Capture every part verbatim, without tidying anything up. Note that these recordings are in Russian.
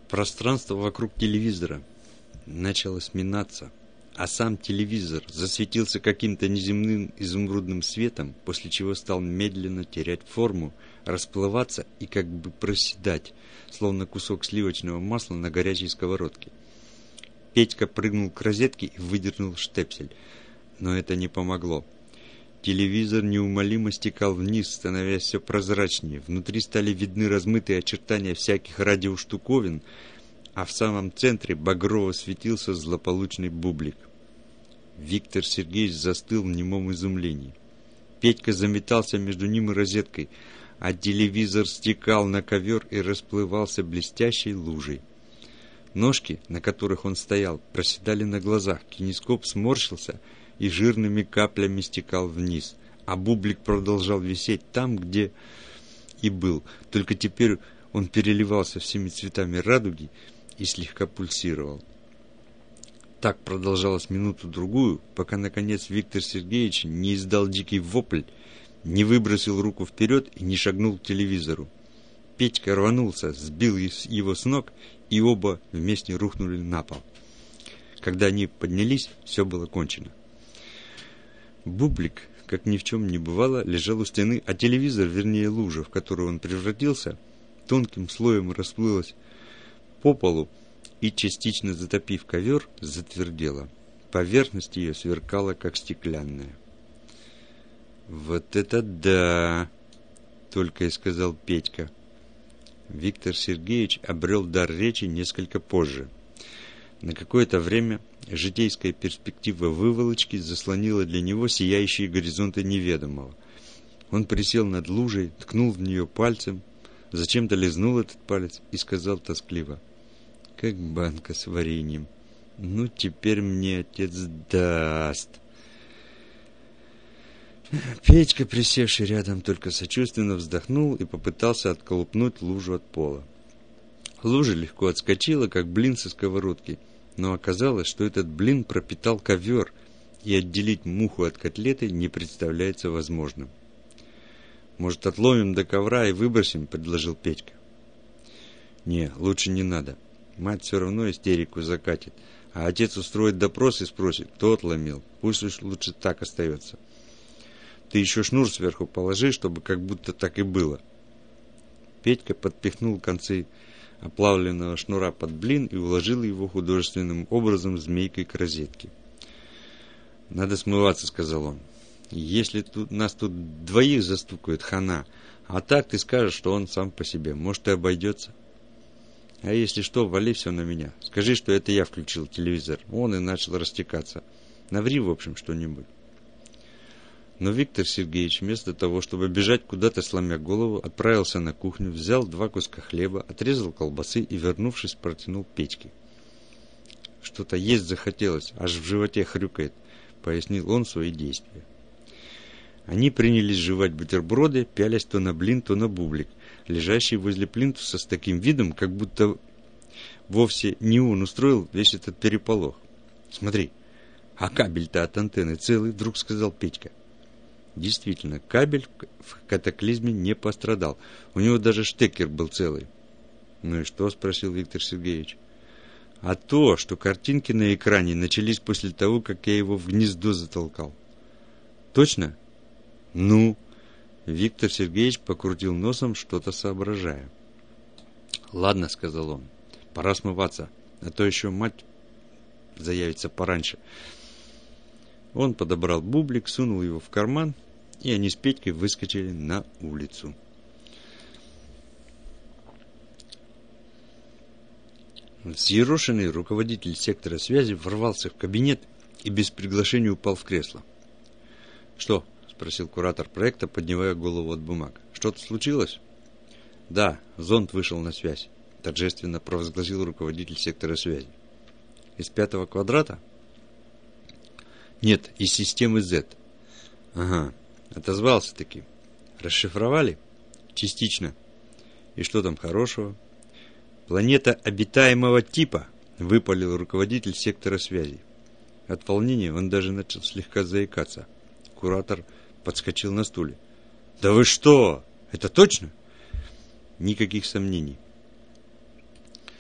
Пространство вокруг телевизора начало сминаться, а сам телевизор засветился каким-то неземным изумрудным светом, после чего стал медленно терять форму, расплываться и как бы проседать, словно кусок сливочного масла на горячей сковородке. Петька прыгнул к розетке и выдернул штепсель, но это не помогло. Телевизор неумолимо стекал вниз, становясь все прозрачнее. Внутри стали видны размытые очертания всяких радиоштуковин, а в самом центре багрово светился злополучный бублик. Виктор Сергеевич застыл в немом изумлении. Петька заметался между ним и розеткой, а телевизор стекал на ковер и расплывался блестящей лужей. Ножки, на которых он стоял, проседали на глазах, кинескоп сморщился и жирными каплями стекал вниз, а бублик продолжал висеть там, где и был, только теперь он переливался всеми цветами радуги и слегка пульсировал. Так продолжалось минуту-другую, пока, наконец, Виктор Сергеевич не издал дикий вопль, не выбросил руку вперед и не шагнул к телевизору. Петька рванулся, сбил его с ног, и оба вместе рухнули на пол. Когда они поднялись, все было кончено. Бублик, как ни в чем не бывало, лежал у стены, а телевизор, вернее лужа, в которую он превратился, тонким слоем расплылась по полу и, частично затопив ковер, затвердела. Поверхность ее сверкала, как стеклянная. «Вот это да!» — только и сказал Петька. Виктор Сергеевич обрел дар речи несколько позже. На какое-то время житейская перспектива выволочки заслонила для него сияющие горизонты неведомого. Он присел над лужей, ткнул в нее пальцем, зачем-то лизнул этот палец и сказал тоскливо: «Как банка с вареньем. Ну, теперь мне отец даст». Петька, присевший рядом, только сочувственно вздохнул и попытался отколупнуть лужу от пола. Лужа легко отскочила, как блин со сковородки, но оказалось, что этот блин пропитал ковер, и отделить муху от котлеты не представляется возможным. «Может, отломим до ковра и выбросим?» — предложил Петька. «Не, лучше не надо. Мать все равно истерику закатит, а отец устроит допрос и спросит, кто отломил. Пусть уж лучше так остается. Ты еще шнур сверху положи, чтобы как будто так и было». Петька подпихнул концы оплавленного шнура под блин и уложил его художественным образом змейкой к розетке. «Надо смываться», — сказал он. «Если тут, нас тут двоих застукают, хана, а так ты скажешь, что он сам по себе, может, и обойдется. А если что, вали все на меня. Скажи, что это я включил телевизор. Он и начал растекаться. Наври, в общем, что-нибудь». Но Виктор Сергеевич, вместо того, чтобы бежать куда-то, сломя голову, отправился на кухню, взял два куска хлеба, отрезал колбасы и, вернувшись, протянул Петьке. «Что-то есть захотелось, аж в животе хрюкает», — пояснил он свои действия. Они принялись жевать бутерброды, пялясь то на блин, то на бублик, лежащий возле плинтуса с таким видом, как будто вовсе не он устроил весь этот переполох. «Смотри, а кабель-то от антенны целый», — вдруг сказал Петька. Действительно, кабель в катаклизме не пострадал. У него даже штекер был целый. «Ну и что?» — спросил Виктор Сергеевич. «А то, что картинки на экране начались после того, как я его в гнездо затолкал». «Точно?» «Ну?» Виктор Сергеевич покрутил носом, что-то соображая. «Ладно», — сказал он, — «пора смываться, а то еще мать заявится пораньше». Он подобрал бублик, сунул его в карман, и они с Петькой выскочили на улицу. Взъерошенный руководитель сектора связи ворвался в кабинет и без приглашения упал в кресло. «Что?» — спросил куратор проекта, поднимая голову от бумаг. «Что-то случилось?» «Да, зонд вышел на связь», — торжественно провозгласил руководитель сектора связи. «Из пятого квадрата?» «Нет, из системы Z». «Ага, отозвался-таки. Расшифровали?» «Частично. И что там хорошего?» «Планета обитаемого типа», — выпалил руководитель сектора связи. От волнения он даже начал слегка заикаться. Куратор подскочил на стуле. «Да вы что? Это точно?» «Никаких сомнений».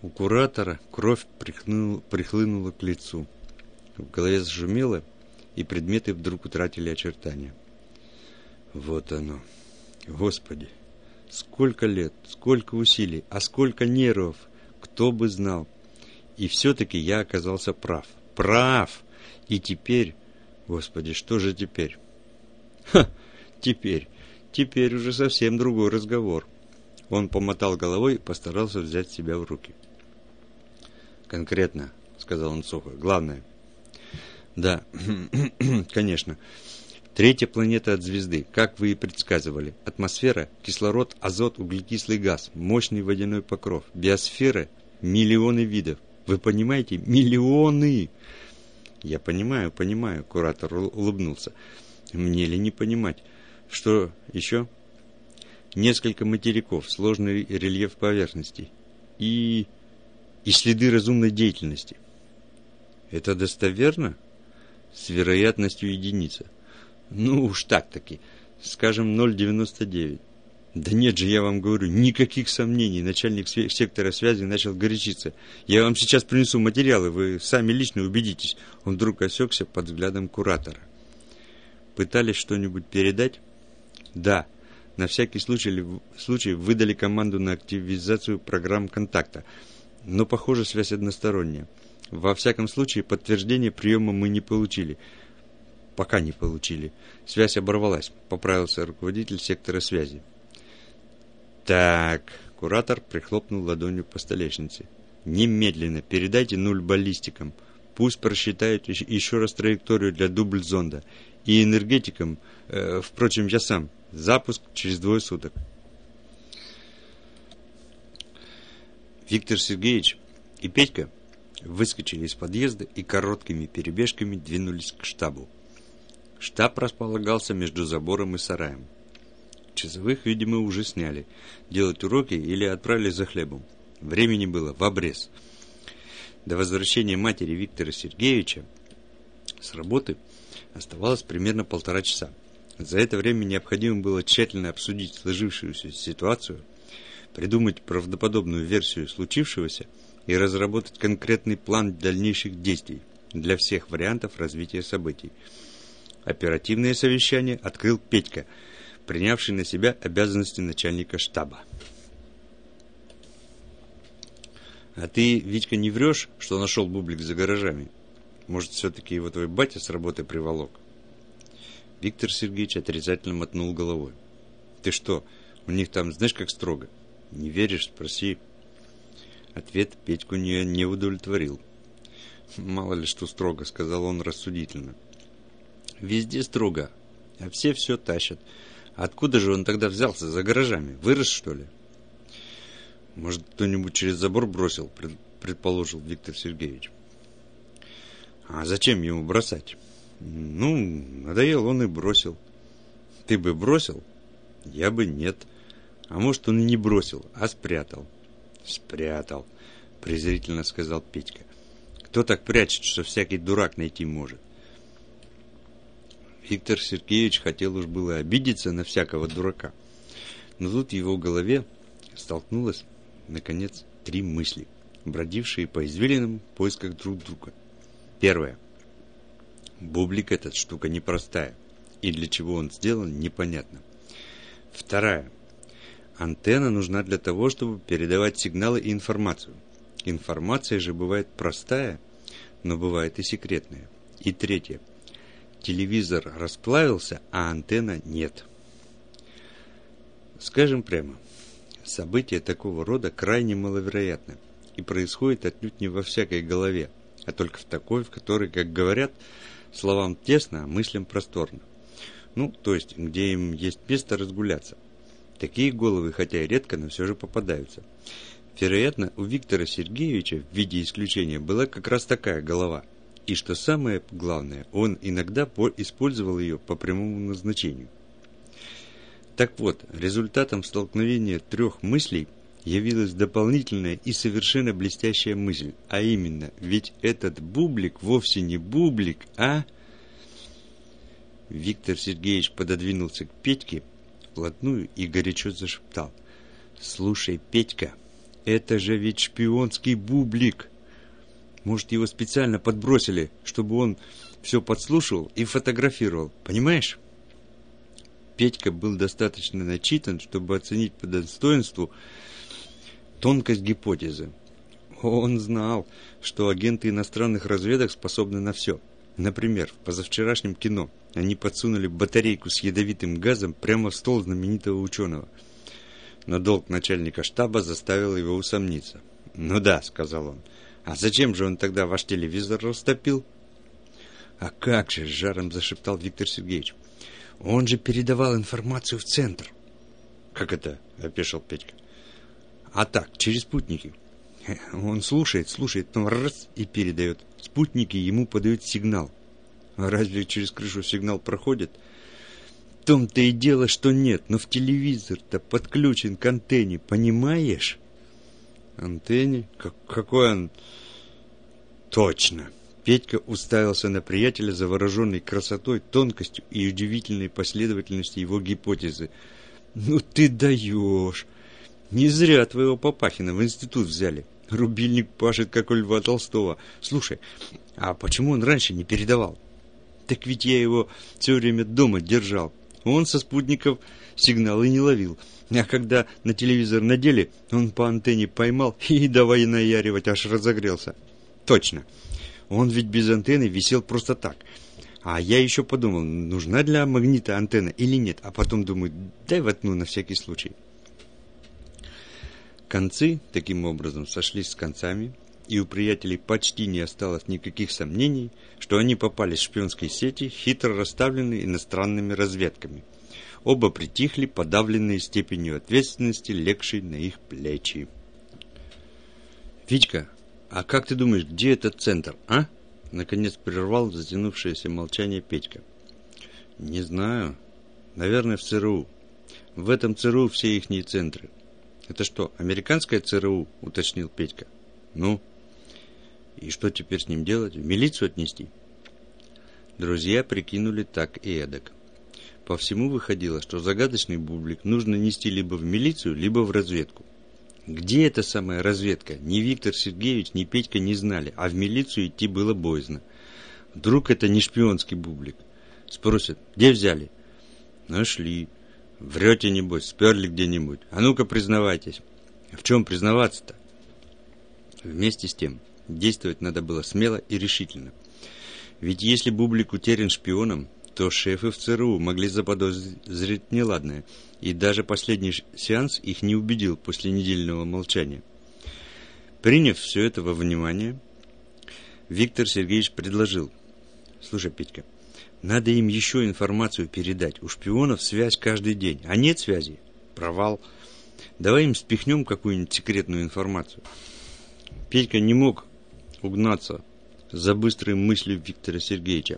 У куратора кровь прихлынула, прихлынула к лицу. В голове зашумело, и предметы вдруг утратили очертания. Вот оно. Господи, сколько лет, сколько усилий, а сколько нервов, кто бы знал. И все-таки я оказался прав. Прав! И теперь... Господи, что же теперь? Ха! Теперь. Теперь уже совсем другой разговор. Он помотал головой и постарался взять себя в руки. Конкретно, сказал он сухо. Главное. Да, конечно. Третья планета от звезды, как вы и предсказывали. Атмосфера, кислород, азот, углекислый газ, мощный водяной покров. Биосфера, миллионы видов. Вы понимаете? Миллионы! Я понимаю, понимаю, куратор улыбнулся. Мне ли не понимать? Что еще? Несколько материков, сложный рельеф поверхностей и... и следы разумной деятельности. Это достоверно? С вероятностью единица. Ну уж так-таки. Скажем, ноль целых девяносто девять. Да нет же, я вам говорю, никаких сомнений. Начальник сектора связи начал горячиться. Я вам сейчас принесу материалы, вы сами лично убедитесь. Он вдруг осекся под взглядом куратора. Пытались что-нибудь передать? Да. На всякий случай, случай выдали команду на активизацию программ контакта. Но, похоже, связь односторонняя. Во всяком случае, подтверждение приема мы не получили. Пока не получили. Связь оборвалась, поправился руководитель сектора связи. Так, куратор прихлопнул ладонью по столешнице. Немедленно передайте нуль баллистикам. Пусть просчитают еще раз траекторию для дубль-зонда. И энергетикам, э, впрочем, я сам. Запуск через двое суток. Виктор Сергеевич и Петька выскочили из подъезда и короткими перебежками двинулись к штабу. Штаб располагался между забором и сараем. Часовых, видимо, уже сняли. Делать уроки или отправили за хлебом. Времени было в обрез. До возвращения матери Виктора Сергеевича с работы оставалось примерно полтора часа. За это время необходимо было тщательно обсудить сложившуюся ситуацию, придумать правдоподобную версию случившегося и разработать конкретный план дальнейших действий для всех вариантов развития событий. Оперативное совещание открыл Петька, принявший на себя обязанности начальника штаба. «А ты, Витька, не врешь, что нашел бублик за гаражами? Может, все-таки его твой батя с работы приволок?» Виктор Сергеевич отрицательно мотнул головой. «Ты что, у них там знаешь как строго? Не веришь? Спроси». Ответ Петьку не, не удовлетворил. «Мало ли что строго», — сказал он рассудительно. «Везде строго, а все все тащат. Откуда же он тогда взялся за гаражами? Вырос, что ли?» «Может, кто-нибудь через забор бросил», — предположил Виктор Сергеевич. «А зачем ему бросать?» «Ну, надоел, он и бросил». «Ты бы бросил?» «Я бы нет. А может, он и не бросил, а спрятал». «Спрятал», — презрительно сказал Петька. «Кто так прячет, что всякий дурак найти может?» Виктор Сергеевич хотел уж было обидеться на всякого дурака, но тут в его голове столкнулось, наконец, три мысли, бродившие по извилинам в поисках друг друга. Первое. Бублик этот штука непростая, и для чего он сделан, непонятно. Вторая. Антенна нужна для того, чтобы передавать сигналы и информацию. Информация же бывает простая, но бывает и секретная. И третье. Телевизор расплавился, а антенна нет. Скажем прямо, события такого рода крайне маловероятны и происходят отнюдь не во всякой голове, а только в такой, в которой, как говорят, словам тесно, а мыслям просторно. Ну, то есть, где им есть место разгуляться. Такие головы, хотя и редко, но все же попадаются. Вероятно, у Виктора Сергеевича в виде исключения была как раз такая голова. И что самое главное, он иногда использовал ее по прямому назначению. Так вот, результатом столкновения трех мыслей явилась дополнительная и совершенно блестящая мысль, а именно, ведь этот бублик вовсе не бублик, а... Виктор Сергеевич пододвинулся к Петьке вплотную и горячо зашептал: «Слушай, Петька, Это же ведь шпионский бублик. Может, его специально подбросили, чтобы он все подслушивал и фотографировал. Понимаешь? Петька был достаточно начитан, чтобы оценить по достоинству тонкость гипотезы. Он знал, что агенты иностранных разведок способны на все. Например, в позавчерашнем кино они подсунули батарейку с ядовитым газом прямо в стол знаменитого ученого. Но долг начальника штаба заставил его усомниться. «Ну да», — сказал он. «А зачем же он тогда ваш телевизор растопил?» «А как же», — с жаром зашептал Виктор Сергеевич. «Он же передавал информацию в центр». «Как это?» — опешил Петька. «А так, через спутники. Он слушает, слушает, потом раз и передает. Спутники ему подают сигнал. А разве через крышу сигнал проходит?» «В том-то и дело, что нет, но в телевизор-то подключен к антенне, понимаешь?» «Антенне? Как, какой он?» «Точно!» Петька уставился на приятеля, завороженный красотой, тонкостью и удивительной последовательностью его гипотезы. «Ну ты даешь! Не зря твоего Папахина в институт взяли. Рубильник пашет, как у Льва Толстого. Слушай, а почему он раньше не передавал? Так ведь я его все время дома держал. Он со спутников сигналы не ловил. А когда на телевизор надели, он по антенне поймал и давай наяривать, аж разогрелся. Точно. Он ведь без антенны висел просто так. А я еще подумал, нужна для магнита антенна или нет. А потом думаю, дай воткну на всякий случай. Концы, таким образом, сошлись с концами, и у приятелей почти не осталось никаких сомнений, что они попали в шпионские сети, хитро расставленные иностранными разведками. Оба притихли, подавленные степенью ответственности, легшей на их плечи. «Витька, а как ты думаешь, где этот центр, а?» Наконец прервал затянувшееся молчание Петька. «Не знаю. Наверное, в ЦРУ. В этом ЦРУ все ихние центры». «Это что, американское ЦРУ?» — уточнил Петька. «Ну? И что теперь с ним делать? В милицию отнести?» Друзья прикинули так и эдак. По всему выходило, что загадочный бублик нужно нести либо в милицию, либо в разведку. Где эта самая разведка? Ни Виктор Сергеевич, ни Петька не знали, а в милицию идти было боязно. Вдруг это не шпионский бублик? Спросят, где взяли? Нашли. Врете, небось, сперли где-нибудь. А ну-ка, признавайтесь. В чем признаваться-то? Вместе с тем, действовать надо было смело и решительно. Ведь если бублик утерян шпионом, то шефы в ЦРУ могли заподозрить неладное, и даже последний сеанс их не убедил после недельного молчания. Приняв все это во внимание, Виктор Сергеевич предложил: «Слушай, Петька, надо им еще информацию передать. У шпионов связь каждый день, а нет связи — провал. Давай им спихнем какую-нибудь секретную информацию». Петька не мог угнаться за быстрой мыслью Виктора Сергеевича.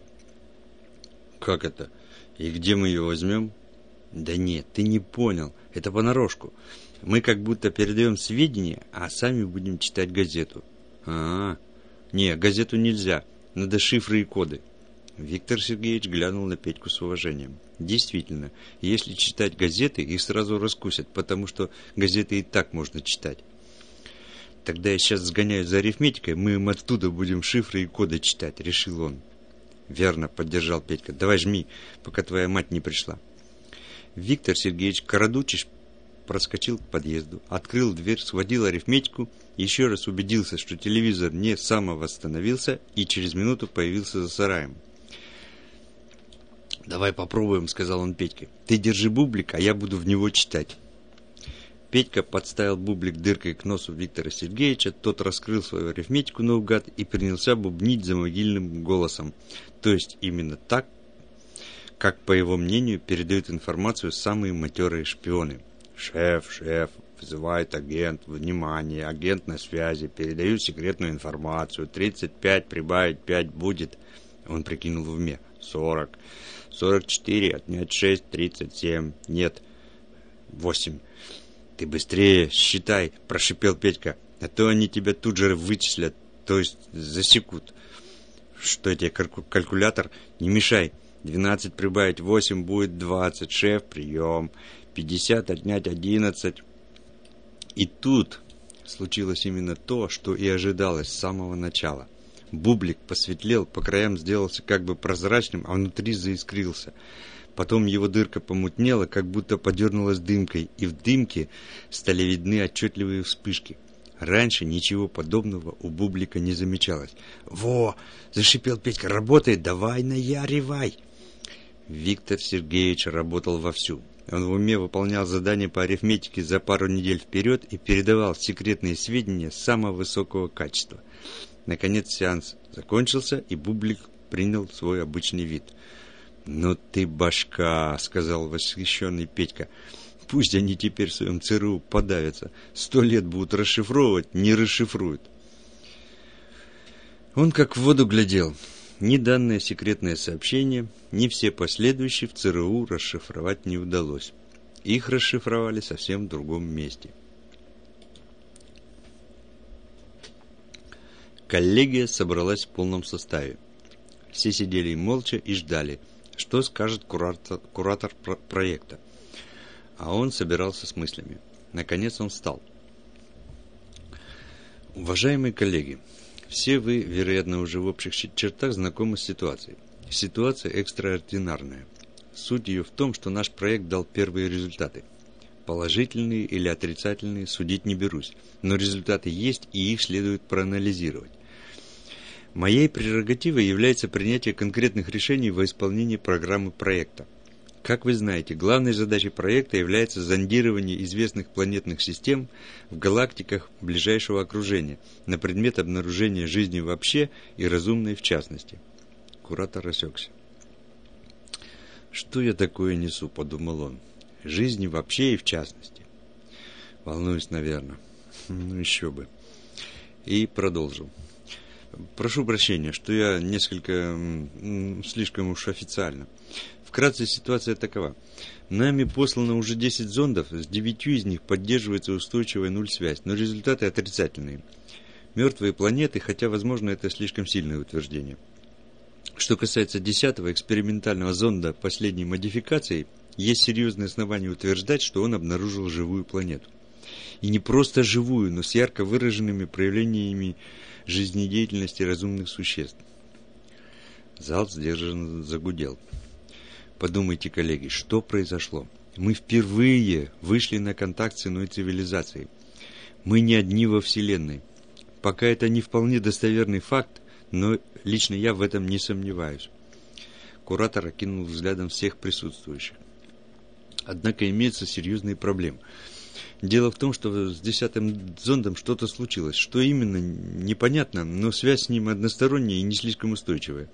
«Как это? И где мы ее возьмем?» «Да нет, ты не понял. Это понарошку. Мы как будто передаем сведения, а сами будем читать газету». «А-а. Не, газету нельзя. Надо шифры и коды». Виктор Сергеевич глянул на Петьку с уважением. Действительно, если читать газеты, их сразу раскусят, потому что газеты и так можно читать. «Тогда я сейчас сгоняю за арифметикой, мы им оттуда будем шифры и коды читать», — решил он. «Верно», — поддержал Петька. «Давай жми, пока твоя мать не пришла». Виктор Сергеевич, крадучись, проскочил к подъезду, открыл дверь, схватил арифметику, еще раз убедился, что телевизор не самовосстановился, и через минуту появился за сараем. «Давай попробуем», — сказал он Петьке. «Ты держи бублик, а я буду в него читать». Петька подставил бублик дыркой к носу Виктора Сергеевича, тот раскрыл свою арифметику наугад и принялся бубнить за могильным голосом, то есть именно так, как, по его мнению, передают информацию самые матерые шпионы. «Шеф, шеф, вызывает агент, внимание, агент на связи, передаю секретную информацию, тридцать пять прибавить пять будет». Он прикинул в уме. сорок. сорок четыре отнять шесть, тридцать семь. Нет, восемь. «Ты быстрее считай», – прошипел Петька, – «а то они тебя тут же вычислят, то есть засекут». «Что тебе, калькулятор? Не мешай. двенадцать прибавить восемь будет двадцать. Шеф, прием. пятьдесят отнять одиннадцать». И тут Случилось именно то, что и ожидалось с самого начала. Бублик посветлел, по краям сделался как бы прозрачным, а внутри заискрился. Потом его дырка помутнела, как будто подернулась дымкой, и в дымке стали видны отчетливые вспышки. Раньше ничего подобного у Бублика не замечалось. «Во!» – зашипел Петька. «Работает! Давай наяривай!» Виктор Сергеевич работал вовсю. Он в уме выполнял задания по арифметике за пару недель вперед и передавал секретные сведения самого высокого качества. Наконец сеанс закончился, и Бублик принял свой обычный вид. «Ну ты башка!» – сказал восхищенный Петька. «Пусть они теперь в своем ЦРУ подавятся. Сто лет будут расшифровывать, не расшифруют». Он как в воду глядел. Ни данное секретное сообщение, ни все последующие в ЦРУ расшифровать не удалось. Их расшифровали совсем в другом месте. Коллегия собралась в полном составе. Все сидели молча и ждали, что скажет куратор, куратор про- проекта. А он собирался с мыслями. Наконец он встал. Уважаемые коллеги, все вы, вероятно, уже в общих чертах знакомы с ситуацией. Ситуация экстраординарная. Суть ее в том, что наш проект дал первые результаты. Положительные или отрицательные судить не берусь, но результаты есть, и их следует проанализировать. Моей прерогативой является принятие конкретных решений во исполнении программы проекта. Как вы знаете, главной задачей проекта является зондирование известных планетных систем в галактиках ближайшего окружения на предмет обнаружения жизни вообще и разумной в частности. Куратор осекся. «Что я такое несу?» – подумал он. «Жизни вообще и в частности». Волнуюсь, наверное. Ну еще бы. И продолжил. Прошу прощения, что я несколько м, слишком уж официально. Вкратце ситуация такова. Нами послано уже десять зондов, с девятью из них поддерживается устойчивая нуль-связь, но результаты отрицательные. Мертвые планеты, хотя, возможно, это слишком сильное утверждение. Что касается десятого экспериментального зонда последней модификации, есть серьезные основания утверждать, что он обнаружил живую планету. И не просто живую, но с ярко выраженными проявлениями жизнедеятельности разумных существ. Зал сдержанно загудел. Подумайте, коллеги, что произошло? Мы впервые вышли на контакт с иной цивилизацией. Мы не одни во Вселенной. Пока это не вполне достоверный факт, но лично я в этом не сомневаюсь. Куратор окинул взглядом всех присутствующих. Однако имеются серьезные проблемы. Дело в том, что с десятым зондом что-то случилось. Что именно, непонятно, но связь с ним односторонняя и не слишком устойчивая.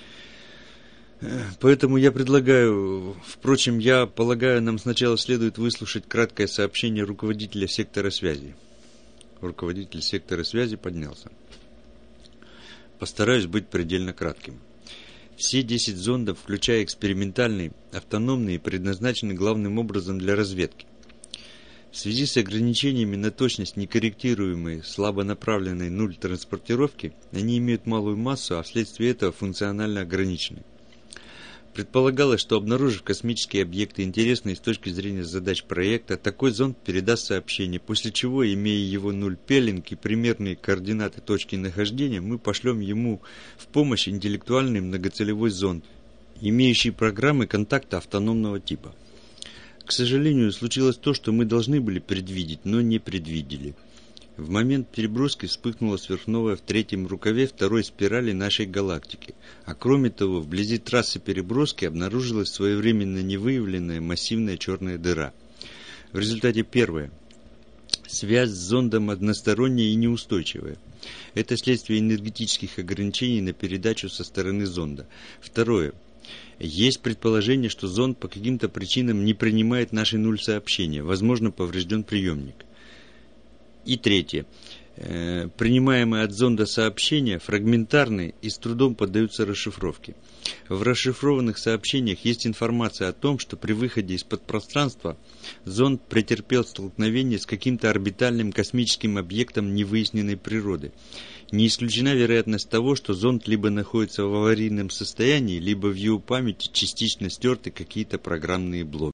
Поэтому я предлагаю, впрочем, я полагаю, нам сначала следует выслушать краткое сообщение руководителя сектора связи. Руководитель сектора связи поднялся. Постараюсь быть предельно кратким. Все десять зондов, включая экспериментальные, автономные, предназначены главным образом для разведки. В связи с ограничениями на точность некорректируемой, слабо направленной нуль транспортировки, они имеют малую массу, а вследствие этого функционально ограничены. Предполагалось, что обнаружив космические объекты, интересные с точки зрения задач проекта, такой зонд передаст сообщение, после чего, имея его нуль пеллинг и примерные координаты точки нахождения, мы пошлем ему в помощь интеллектуальный многоцелевой зонд, имеющий программы контакта автономного типа. К сожалению, случилось то, что мы должны были предвидеть, но не предвидели. В момент переброски вспыхнула сверхновая в третьем рукаве второй спирали нашей галактики. А кроме того, вблизи трассы переброски обнаружилась своевременно невыявленная массивная черная дыра. В результате первое. Связь с зондом односторонняя и неустойчивая. Это следствие энергетических ограничений на передачу со стороны зонда. Второе. Есть предположение, что зонд по каким-то причинам не принимает наши нуль сообщения. Возможно, поврежден приемник. И третье. Э, принимаемые от зонда сообщения фрагментарны и с трудом поддаются расшифровке. В расшифрованных сообщениях есть информация о том, что при выходе из-под пространства зонд претерпел столкновение с каким-то орбитальным космическим объектом невыясненной природы. Не исключена вероятность того, что зонд либо находится в аварийном состоянии, либо в его памяти частично стерты какие-то программные блоки.